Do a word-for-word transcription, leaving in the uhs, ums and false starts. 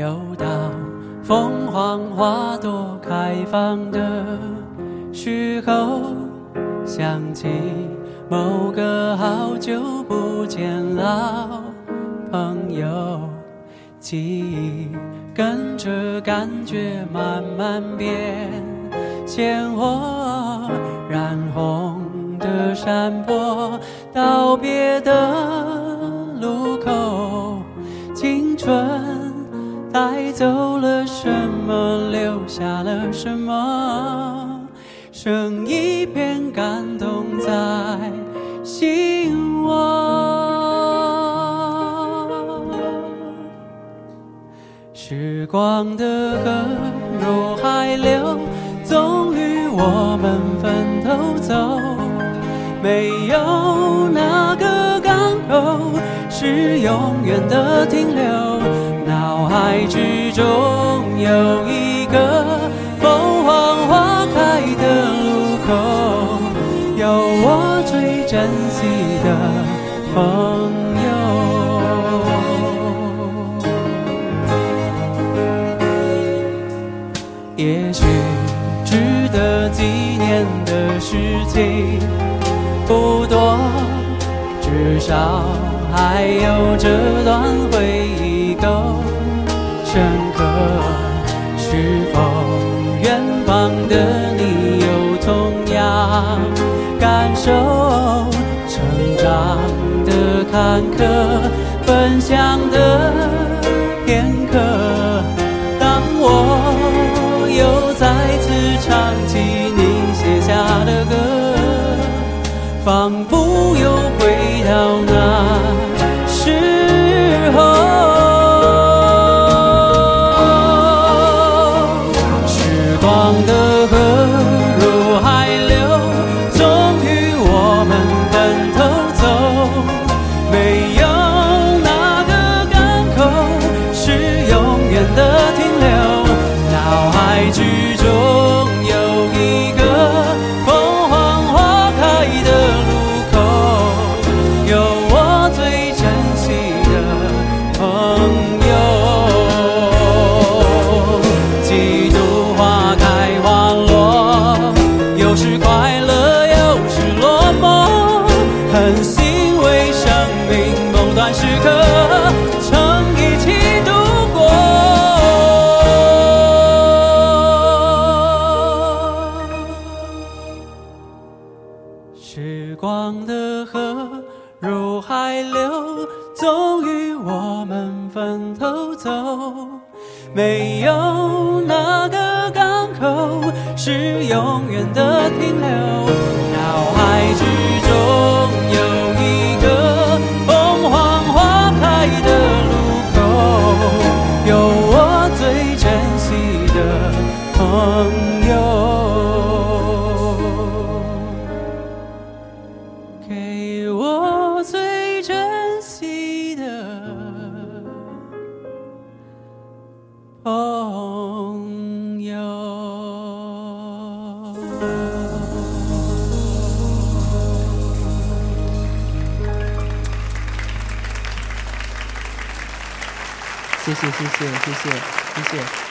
又到凤凰花朵开放的时候，想起某个好久不见老朋友，记忆跟着感觉慢慢变鲜活，染红的山坡，道别的路口，青春带走了什么，留下了什么，剩一片感动在心窝。时光的河入海流，终于我们分头走，没有哪个港口是永远的停留，脑海之中有一个凤凰花开的路口，有我最珍惜的朋友。也许值得纪念的事情不多，至少还有这段回忆够深刻。是否远方的你有同样感受？成长的坎坷，分享的片刻，当我又再次唱起你写下的歌，仿佛又回到那时候。时光的河入海流，终于我们分头走，没有哪个港口是永远的停留，脑海之中有一个凤凰花开的路口，有我最珍惜的朋友。几度花开花落，有时快乐有时落寞，很欣慰生命某段时刻曾一起度过。时光的河入海流，终于我们分头走，没有哪个港口是永远的停留，脑海之中有一个凤凰花开的路口，有我最珍惜的朋友，给我最珍惜的朋友。谢谢谢谢谢谢谢谢。